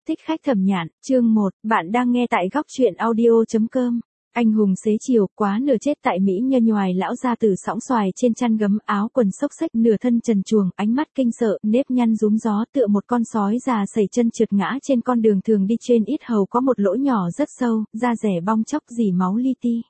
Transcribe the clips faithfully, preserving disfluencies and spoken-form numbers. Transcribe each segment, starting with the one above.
Thích khách Thẩm Nhạn, chương một, bạn đang nghe tại góc truyện audio chấm com. Anh hùng xế chiều, quá nửa chết tại Mỹ nhơ nhoài lão gia tử sõng xoài trên chăn gấm, áo quần xốc xếch, nửa thân trần truồng, ánh mắt kinh sợ, nếp nhăn rúm gió tựa một con sói già sẩy chân trượt ngã trên con đường thường đi, trên ít hầu có một lỗ nhỏ rất sâu, da rẻ bong chóc dỉ máu li ti.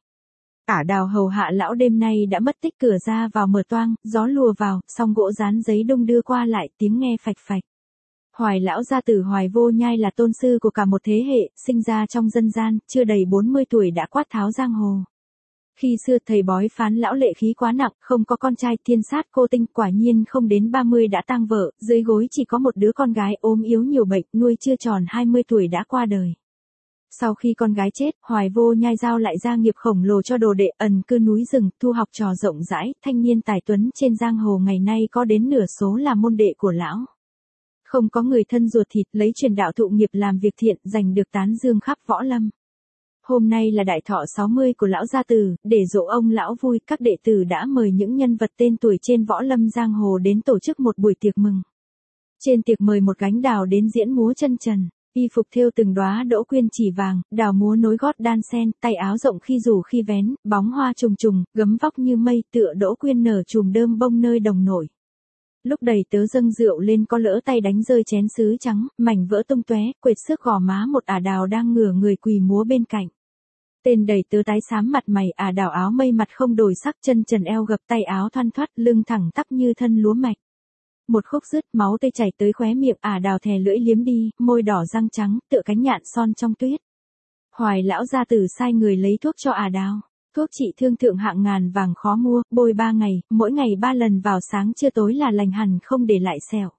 Ả Đào hầu hạ lão đêm nay đã mất tích, cửa ra vào mở toang, gió lùa vào, song gỗ dán giấy đung đưa qua lại, tiếng nghe phạch phạch. Hoài lão gia tử Hoài Vô Nhai là tôn sư của cả một thế hệ, sinh ra trong dân gian, chưa đầy bốn mươi tuổi đã quát tháo giang hồ. Khi xưa thầy bói phán lão lệ khí quá nặng, không có con trai, thiên sát cô tinh, quả nhiên không đến ba mươi đã tang vợ, dưới gối chỉ có một đứa con gái ốm yếu nhiều bệnh, nuôi chưa tròn hai mươi tuổi đã qua đời. Sau khi con gái chết, Hoài Vô Nhai giao lại gia nghiệp khổng lồ cho đồ đệ, ẩn cư núi rừng, thu học trò rộng rãi, thanh niên tài tuấn trên giang hồ ngày nay có đến nửa số là môn đệ của lão. Không có người thân ruột thịt, lấy truyền đạo thụ nghiệp làm việc thiện, giành được tán dương khắp võ lâm. Hôm nay là đại thọ sáu mươi của lão gia tử, để dỗ ông lão vui, các đệ tử đã mời những nhân vật tên tuổi trên võ lâm giang hồ đến tổ chức một buổi tiệc mừng. Trên tiệc mời một gánh đào đến diễn múa chân trần, y phục thêu từng đóa đỗ quyên chỉ vàng, đào múa nối gót đan sen, tay áo rộng khi rủ khi vén, bóng hoa trùng trùng, gấm vóc như mây, tựa đỗ quyên nở chùm đơm bông nơi đồng nổi. Lúc đầy tớ dâng rượu lên có lỡ tay đánh rơi chén sứ trắng, mảnh vỡ tung tóe, quệt xước gò má một Ả Đào đang ngửa người quỳ múa bên cạnh. Tên đầy tớ tái xám mặt mày, Ả Đào áo mây mặt không đổi sắc, chân trần eo gập, tay áo thoăn thoắt, lưng thẳng tắp như thân lúa mạch. Một khúc dứt, máu tươi chảy tới khóe miệng, Ả Đào thè lưỡi liếm đi, môi đỏ răng trắng, tựa cánh nhạn son trong tuyết. Hoài lão gia tử sai người lấy thuốc cho Ả Đào. Thuốc trị thương thượng hạng ngàn vàng khó mua, bôi ba ngày, mỗi ngày ba lần vào sáng trưa tối là lành hẳn, không để lại sẹo.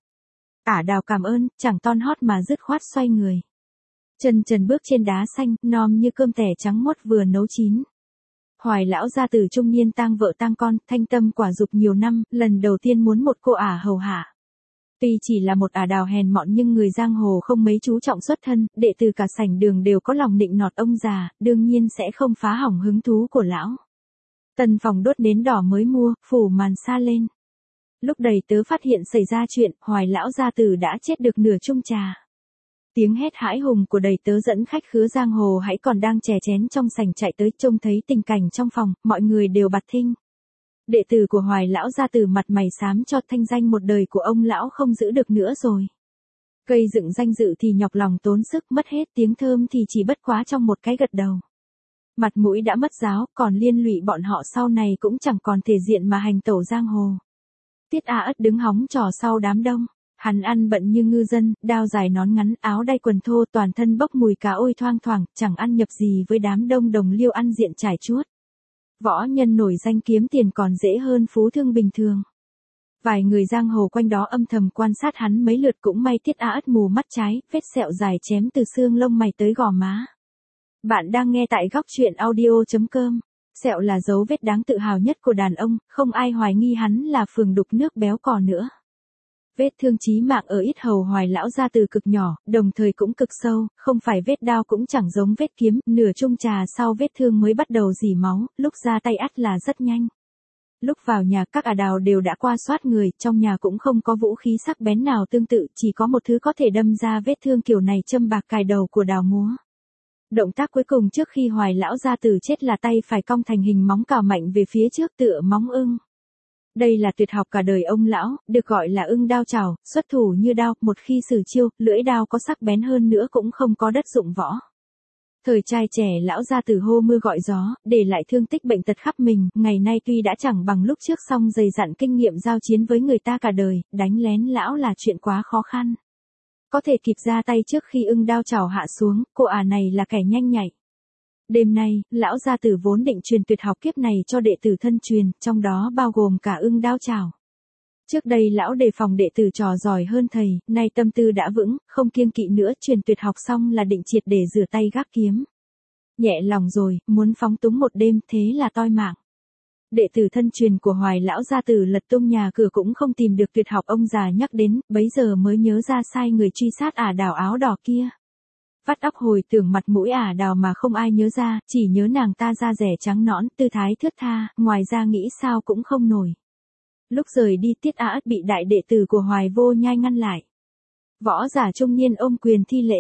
Ả Đào cảm ơn, chẳng ton hót mà dứt khoát xoay người. Chân trần bước trên đá xanh, nom như cơm tẻ trắng mốt vừa nấu chín. Hoài lão gia tử trung niên tang vợ tang con, thanh tâm quả dục nhiều năm, lần đầu tiên muốn một cô ả hầu hạ. Tuy chỉ là một Ả Đào hèn mọn nhưng người giang hồ không mấy chú trọng xuất thân, đệ tử cả sảnh đường đều có lòng nịnh nọt ông già, đương nhiên sẽ không phá hỏng hứng thú của lão. Tần phòng đốt nến đỏ mới mua, phủ màn sa lên. Lúc đầy tớ phát hiện xảy ra chuyện, Hoài lão gia tử đã chết được nửa chung trà. Tiếng hét hãi hùng của đầy tớ dẫn khách khứa giang hồ hãy còn đang chè chén trong sảnh chạy tới, trông thấy tình cảnh trong phòng, mọi người đều bặt thinh. Đệ tử của Hoài lão gia tử mặt mày xám cho, thanh danh một đời của ông lão không giữ được nữa rồi. Gây dựng danh dự thì nhọc lòng tốn sức, mất hết tiếng thơm thì chỉ bất quá trong một cái gật đầu. Mặt mũi đã mất giáo, còn liên lụy bọn họ sau này cũng chẳng còn thể diện mà hành tẩu giang hồ. Tiết A Ất đứng hóng trò sau đám đông. Hắn ăn bận như ngư dân, đao dài nón ngắn, áo đay quần thô, toàn thân bốc mùi cá ôi thoang thoảng, chẳng ăn nhập gì với đám đông đồng liêu ăn diện trải chuốt. Võ nhân nổi danh kiếm tiền còn dễ hơn phú thương bình thường. Vài người giang hồ quanh đó âm thầm quan sát hắn mấy lượt, cũng may Tiết A Ất mù mắt trái, vết sẹo dài chém từ xương lông mày tới gò má. Bạn đang nghe tại góc truyện audio chấm com. Sẹo là dấu vết đáng tự hào nhất của đàn ông, không ai hoài nghi hắn là phường đục nước béo cò nữa. Vết thương chí mạng ở yết hầu Hoài lão gia tử cực nhỏ, đồng thời cũng cực sâu, không phải vết đao cũng chẳng giống vết kiếm, nửa chung trà sau vết thương mới bắt đầu rỉ máu, lúc ra tay ắt là rất nhanh. Lúc vào nhà các Ả Đào đều đã qua soát người, trong nhà cũng không có vũ khí sắc bén nào tương tự, chỉ có một thứ có thể đâm ra vết thương kiểu này, châm bạc cài đầu của Đào múa. Động tác cuối cùng trước khi Hoài lão gia tử chết là tay phải cong thành hình móng cào mạnh về phía trước tựa móng ưng. Đây là tuyệt học cả đời ông lão, được gọi là ưng đao chảo, xuất thủ như đao, một khi sử chiêu, lưỡi đao có sắc bén hơn nữa cũng không có đất dụng võ. Thời trai trẻ lão gia tử hô mưa gọi gió, để lại thương tích bệnh tật khắp mình, ngày nay tuy đã chẳng bằng lúc trước song dày dặn kinh nghiệm giao chiến với người ta cả đời, đánh lén lão là chuyện quá khó khăn. Có thể kịp ra tay trước khi ưng đao chảo hạ xuống, cô ả này là kẻ nhanh nhạy. Đêm nay, lão gia tử vốn định truyền tuyệt học kiếp này cho đệ tử thân truyền, trong đó bao gồm cả ưng đao chảo. Trước đây lão đề phòng đệ tử trò giỏi hơn thầy, nay tâm tư đã vững, không kiêng kỵ nữa, truyền tuyệt học xong là định triệt để rửa tay gác kiếm. Nhẹ lòng rồi, muốn phóng túng một đêm, thế là toi mạng. Đệ tử thân truyền của Hoài lão gia tử lật tung nhà cửa cũng không tìm được tuyệt học ông già nhắc đến, bấy giờ mới nhớ ra sai người truy sát Ả Đào áo đỏ kia. Vắt óc hồi tưởng mặt mũi Ả Đào mà không ai nhớ ra, chỉ nhớ nàng ta da rẻ trắng nõn, tư thái thướt tha, ngoài ra nghĩ sao cũng không nổi. Lúc rời đi Tiết A Ất bị đại đệ tử của Hoài Vô Nhai ngăn lại. Võ giả trung niên ôm quyền thi lễ.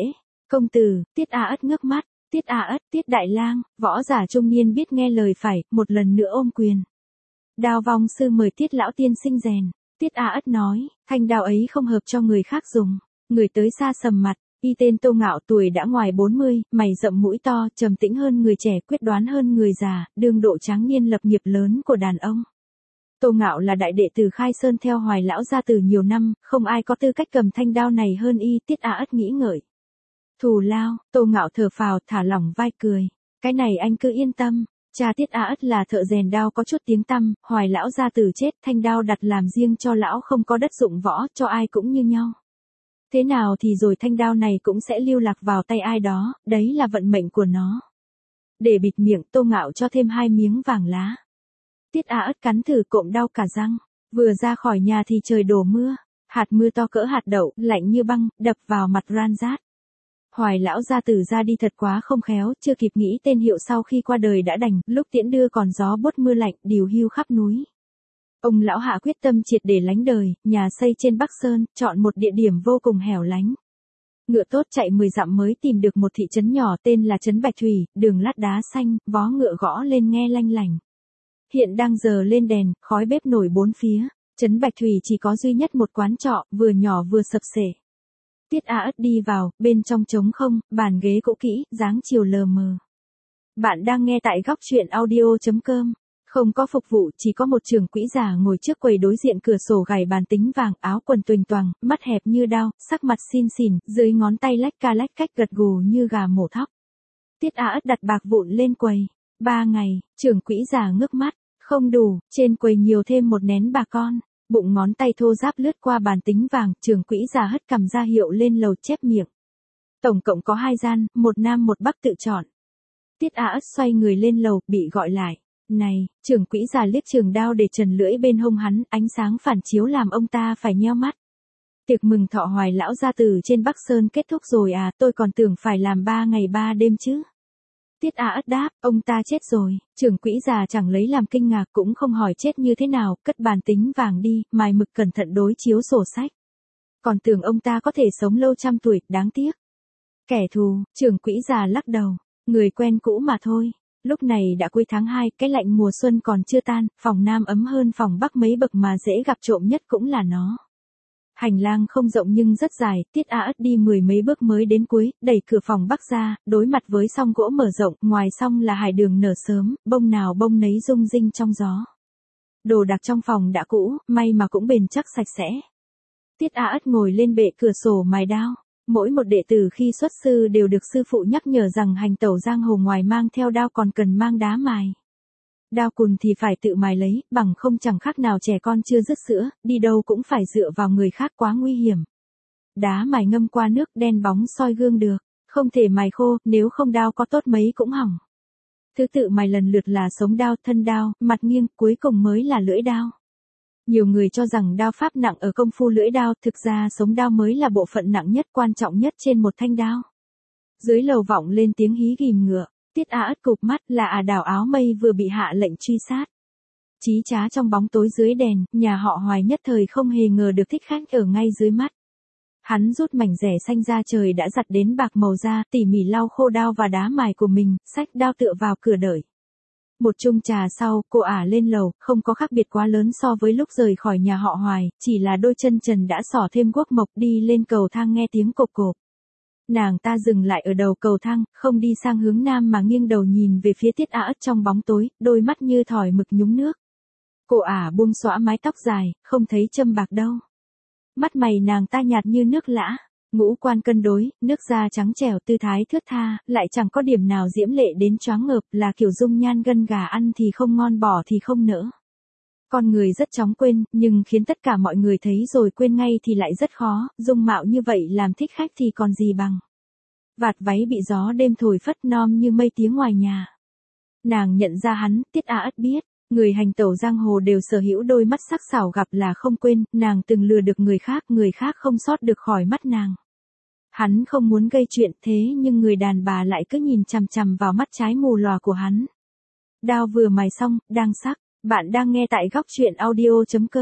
Công tử, Tiết A Ất ngước mắt, Tiết A Ất, Tiết Đại Lang, võ giả trung niên biết nghe lời phải, một lần nữa ôm quyền. Đao vong sư mời Tiết lão tiên sinh rèn. Tiết A Ất nói, thanh đao ấy không hợp cho người khác dùng. Người tới xa sầm mặt, y tên Tô Ngạo tuổi đã ngoài bốn mươi, mày rậm mũi to, trầm tĩnh hơn người trẻ, quyết đoán hơn người già, đương độ tráng niên lập nghiệp lớn của đàn ông. Tô Ngạo là đại đệ tử Khai Sơn theo Hoài lão gia từ nhiều năm, không ai có tư cách cầm thanh đao này hơn y. Tiết A Ất nghĩ ngợi. Thù lao, Tô Ngạo thở phào, thả lỏng vai cười. Cái này anh cứ yên tâm. Cha Tiết A Ất là thợ rèn đao có chút tiếng tăm, Hoài lão gia tử chết, thanh đao đặt làm riêng cho lão, không có đất dụng võ, cho ai cũng như nhau. Thế nào thì rồi thanh đao này cũng sẽ lưu lạc vào tay ai đó, đấy là vận mệnh của nó. Để bịt miệng, Tô Ngạo cho thêm hai miếng vàng lá. Tiết A Ất cắn thử cộm đau cả răng, vừa ra khỏi nhà thì trời đổ mưa, hạt mưa to cỡ hạt đậu, lạnh như băng, đập vào mặt ran rát. Hoài lão gia tử ra đi thật quá không khéo, chưa kịp nghĩ tên hiệu sau khi qua đời đã đành, lúc tiễn đưa còn gió bốt mưa lạnh, điều hưu khắp núi. Ông lão hạ quyết tâm triệt để lánh đời, nhà xây trên Bắc Sơn, chọn một địa điểm vô cùng hẻo lánh. Ngựa tốt chạy mười dặm mới tìm được một thị trấn nhỏ tên là trấn Bạch Thủy, đường lát đá xanh, vó ngựa gõ lên nghe lanh lành. Hiện đang giờ lên đèn, khói bếp nổi bốn phía, trấn Bạch Thủy chỉ có duy nhất một quán trọ, vừa nhỏ vừa sập sệ. Tiết A Ất đi vào, bên trong trống không, bàn ghế cũ kỹ, dáng chiều lờ mờ. Bạn đang nghe tại góc truyện audio chấm com. Không có phục vụ, chỉ có một trưởng quỹ già ngồi trước quầy đối diện cửa sổ gài bàn tính vàng, áo quần tuềnh toàng, mắt hẹp như đao, sắc mặt xin xỉn, dưới ngón tay lách ca lách cách gật gù như gà mổ thóc. Tiết A Ất đặt bạc vụn lên quầy. Ba ngày, trưởng quỹ già ngước mắt, không đủ, trên quầy nhiều thêm một nén bạc con. Bụng ngón tay thô ráp lướt qua bàn tính vàng, trưởng quỹ già hất cằm ra hiệu lên lầu chép miệng. Tổng cộng có hai gian, một nam một bắc tự chọn. Tiết A Ất xoay người lên lầu, bị gọi lại. Này, trưởng quỹ già liếc trường đao để trần lưỡi bên hông hắn, ánh sáng phản chiếu làm ông ta phải nheo mắt. Tiệc mừng thọ Hoài lão gia tử trên Bắc Sơn kết thúc rồi à, tôi còn tưởng phải làm ba ngày ba đêm chứ. Tiết A Ất đáp, ông ta chết rồi, trưởng quỹ già chẳng lấy làm kinh ngạc, cũng không hỏi chết như thế nào, cất bàn tính vàng đi, mài mực cẩn thận đối chiếu sổ sách. Còn tưởng ông ta có thể sống lâu trăm tuổi, đáng tiếc. Kẻ thù, trưởng quỹ già lắc đầu, người quen cũ mà thôi. Lúc này đã cuối tháng hai, cái lạnh mùa xuân còn chưa tan, phòng Nam ấm hơn phòng Bắc mấy bậc mà dễ gặp trộm nhất cũng là nó. Hành lang không rộng nhưng rất dài, Tiết A Ất đi mười mấy bước mới đến cuối, đẩy cửa phòng Bắc ra, đối mặt với song gỗ mở rộng, ngoài song là hải đường nở sớm, bông nào bông nấy rung rinh trong gió. Đồ đạc trong phòng đã cũ, may mà cũng bền chắc sạch sẽ. Tiết A Ất ngồi lên bệ cửa sổ mài đao. Mỗi một đệ tử khi xuất sư đều được sư phụ nhắc nhở rằng hành tẩu giang hồ ngoài mang theo đao còn cần mang đá mài. Đao cùn thì phải tự mài lấy, bằng không chẳng khác nào trẻ con chưa dứt sữa, đi đâu cũng phải dựa vào người khác quá nguy hiểm. Đá mài ngâm qua nước đen bóng soi gương được, không thể mài khô, nếu không đao có tốt mấy cũng hỏng. Thứ tự mài lần lượt là sống đao, thân đao, mặt nghiêng, cuối cùng mới là lưỡi đao. Nhiều người cho rằng đao pháp nặng ở công phu lưỡi đao, thực ra sống đao mới là bộ phận nặng nhất, quan trọng nhất trên một thanh đao. Dưới lầu vọng lên tiếng hí ghìm ngựa, Tiết A Ất cụp mắt, là à Đào Áo Mây vừa bị hạ lệnh truy sát. Chí trá trong bóng tối dưới đèn, nhà họ Hoài nhất thời không hề ngờ được thích khách ở ngay dưới mắt. Hắn rút mảnh rẻ xanh ra, trời đã giặt đến bạc màu da, tỉ mỉ lau khô đao và đá mài của mình, xách đao tựa vào cửa đợi. Một chung trà sau, cô ả lên lầu, không có khác biệt quá lớn so với lúc rời khỏi nhà họ Hoài, chỉ là đôi chân trần đã xỏ thêm guốc mộc, đi lên cầu thang nghe tiếng cộp cộp. Nàng ta dừng lại ở đầu cầu thang, không đi sang hướng nam mà nghiêng đầu nhìn về phía Tiết A Ất trong bóng tối, đôi mắt như thỏi mực nhúng nước. Cô ả buông xõa mái tóc dài, không thấy châm bạc đâu. Mắt mày nàng ta nhạt như nước lã, ngũ quan cân đối, nước da trắng trẻo, tư thái thướt tha, lại chẳng có điểm nào diễm lệ đến choáng ngợp, là kiểu dung nhan gân gà, ăn thì không ngon bỏ thì không nỡ. Con người rất chóng quên, nhưng khiến tất cả mọi người thấy rồi quên ngay thì lại rất khó, dung mạo như vậy làm thích khách thì còn gì bằng. Vạt váy bị gió đêm thổi phất non như mây tía ngoài nhà. Nàng nhận ra hắn, Tiết A Ất biết, người hành tẩu giang hồ đều sở hữu đôi mắt sắc sảo, gặp là không quên, nàng từng lừa được người khác, người khác không sót được khỏi mắt nàng. Hắn không muốn gây chuyện thế nhưng người đàn bà lại cứ nhìn chằm chằm vào mắt trái mù lòa của hắn. Đao vừa mài xong, đang sắc. Bạn đang nghe tại góc truyện audio chấm com.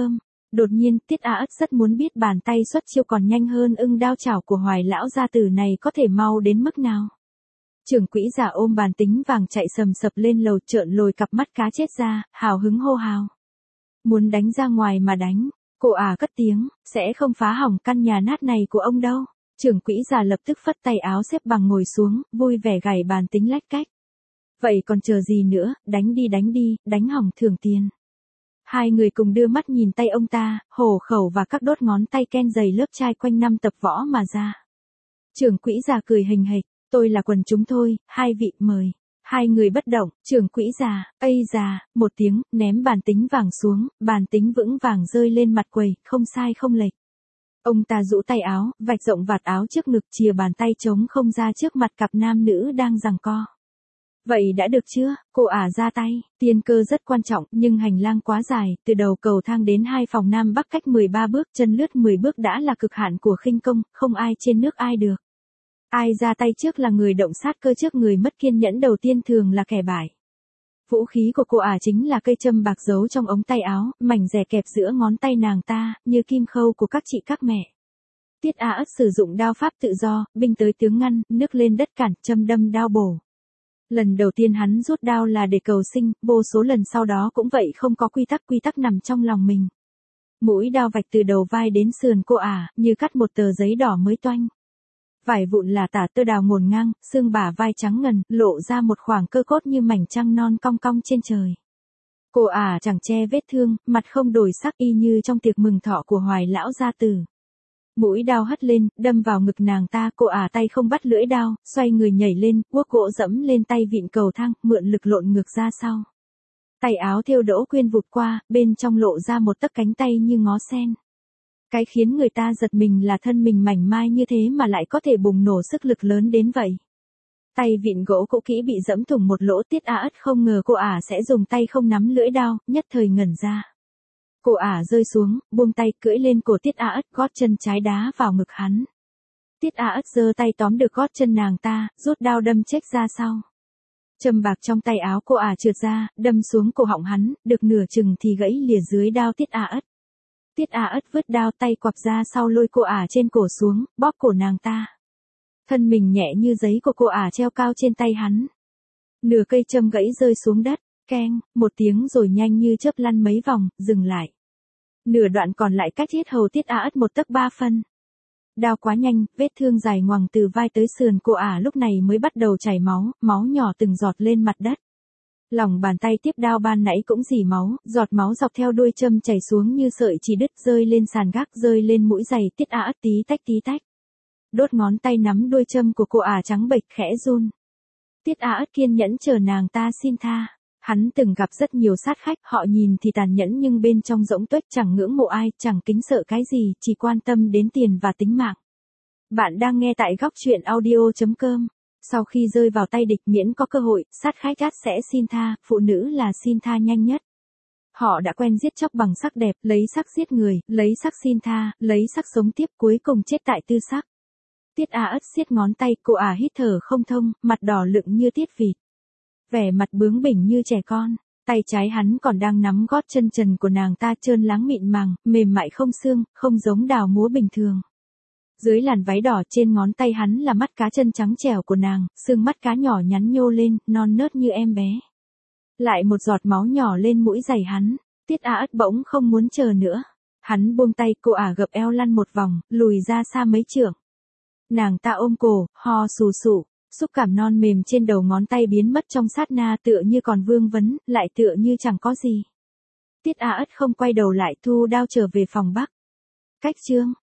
Đột nhiên, Tiết A Ất rất muốn biết bàn tay xuất chiêu còn nhanh hơn ưng đao chảo của Hoài lão gia tử này có thể mau đến mức nào. Trưởng quỹ già ôm bàn tính vàng chạy sầm sập lên lầu, trợn lồi cặp mắt cá chết ra, hào hứng hô hào. Muốn đánh ra ngoài mà đánh, cô à cất tiếng, sẽ không phá hỏng căn nhà nát này của ông đâu. Trưởng quỹ già lập tức phất tay áo xếp bằng ngồi xuống, vui vẻ gảy bàn tính lách cách. Vậy còn chờ gì nữa, đánh đi đánh đi, đánh hỏng thưởng tiền. Hai người cùng đưa mắt nhìn tay ông ta, hổ khẩu và các đốt ngón tay ken dày lớp chai quanh năm tập võ mà ra. Trưởng quỹ già cười hình hịch, tôi là quần chúng thôi, hai vị mời. Hai người bất động, trưởng quỹ già, ây già, một tiếng, ném bàn tính vàng xuống, bàn tính vững vàng rơi lên mặt quầy, không sai không lệch. Ông ta rũ tay áo, vạch rộng vạt áo trước ngực, chìa bàn tay trống không ra trước mặt cặp nam nữ đang giằng co. Vậy đã được chưa, cô ả ra tay, tiên cơ rất quan trọng, nhưng hành lang quá dài, từ đầu cầu thang đến hai phòng nam bắc cách mười ba bước, chân lướt mười bước đã là cực hạn của khinh công, không ai trên nước ai được. Ai ra tay trước là người động sát cơ trước, người mất kiên nhẫn đầu tiên thường là kẻ bại. Vũ khí của cô ả chính là cây châm bạc giấu trong ống tay áo, mảnh rẻ kẹp giữa ngón tay nàng ta, như kim khâu của các chị các mẹ. Tiết A Ất sử dụng đao pháp tự do, binh tới tướng ngăn, nước lên đất cản, châm đâm đao bổ. Lần đầu tiên hắn rút đao là để cầu sinh, vô số lần sau đó cũng vậy, không có quy tắc, quy tắc nằm trong lòng mình. Mũi đao vạch từ đầu vai đến sườn cô ả, như cắt một tờ giấy đỏ mới toanh. Vải vụn là tả tơ đào ngổn ngang, xương bả vai trắng ngần, lộ ra một khoảng cơ cốt như mảnh trăng non cong cong trên trời. Cô ả chẳng che vết thương, mặt không đổi sắc, y như trong tiệc mừng thọ của Hoài lão gia tử. Mũi đao hất lên, đâm vào ngực nàng ta, cô ả tay không bắt lưỡi đao, xoay người nhảy lên, guốc gỗ dẫm lên tay vịn cầu thang, mượn lực lộn ngược ra sau. Tay áo thêu đỗ quyên vụt qua, bên trong lộ ra một tấc cánh tay như ngó sen. Cái khiến người ta giật mình là thân mình mảnh mai như thế mà lại có thể bùng nổ sức lực lớn đến vậy. Tay vịn gỗ cũ kỹ bị dẫm thủng một lỗ. Tiết A Ất không ngờ cô ả sẽ dùng tay không nắm lưỡi đao, nhất thời ngẩn ra. Cô ả rơi xuống, buông tay cưỡi lên cổ Tiết A Ất, gót chân trái đá vào ngực hắn. Tiết A Ất giơ tay tóm được gót chân nàng ta, rút đao đâm chếch ra sau. Châm bạc trong tay áo cô ả trượt ra, đâm xuống cổ họng hắn, được nửa chừng thì gãy lìa dưới đao Tiết A Ất. Tiết A Ất vứt đao, tay quặp ra sau lôi cô ả trên cổ xuống, bóp cổ nàng ta. Thân mình nhẹ như giấy của cô ả treo cao trên tay hắn. Nửa cây châm gãy rơi xuống đất, keng, một tiếng rồi nhanh như chớp lăn mấy vòng, dừng lại. Nửa đoạn còn lại cách yết hầu Tiết A Ất một tấc ba phân. Đao quá nhanh, vết thương dài ngoằng từ vai tới sườn cô ả lúc này mới bắt đầu chảy máu, máu nhỏ từng giọt lên mặt đất. Lòng bàn tay tiếp đao ban nãy cũng rỉ máu, giọt máu dọc theo đuôi châm chảy xuống như sợi chỉ đứt, rơi lên sàn gác, rơi lên mũi giày. Tiết A Ất tí tách tí tách. Đốt ngón tay nắm đuôi châm của cô ả trắng bệch, khẽ run. Tiết A Ất kiên nhẫn chờ nàng ta xin tha. Hắn từng gặp rất nhiều sát khách, họ nhìn thì tàn nhẫn nhưng bên trong rỗng tuếch, chẳng ngưỡng mộ ai, chẳng kính sợ cái gì, chỉ quan tâm đến tiền và tính mạng. Bạn đang nghe tại góc truyện audio chấm com. Sau khi rơi vào tay địch, miễn có cơ hội, sát khách ắt sẽ xin tha, phụ nữ là xin tha nhanh nhất. Họ đã quen giết chóc bằng sắc đẹp, lấy sắc giết người, lấy sắc xin tha, lấy sắc sống tiếp, cuối cùng chết tại tư sắc. Tiết A Ất siết ngón tay, cô ả hít thở không thông, mặt đỏ lựng như tiết vịt. Vẻ mặt bướng bỉnh như trẻ con, tay trái hắn còn đang nắm gót chân trần của nàng ta, trơn láng mịn màng, mềm mại không xương, không giống đào múa bình thường. Dưới làn váy đỏ trên ngón tay hắn là mắt cá chân trắng trẻo của nàng, xương mắt cá nhỏ nhắn nhô lên, non nớt như em bé. Lại một giọt máu nhỏ lên mũi giày hắn, Tiết A Ất bỗng không muốn chờ nữa. Hắn buông tay, cô ả gập eo lăn một vòng, lùi ra xa mấy trượng. Nàng ta ôm cổ, ho sù sụ, xúc cảm non mềm trên đầu ngón tay biến mất trong sát na, tựa như còn vương vấn, lại tựa như chẳng có gì. Tiết A Ất không quay đầu lại, thu đao trở về phòng Bắc. Cách chương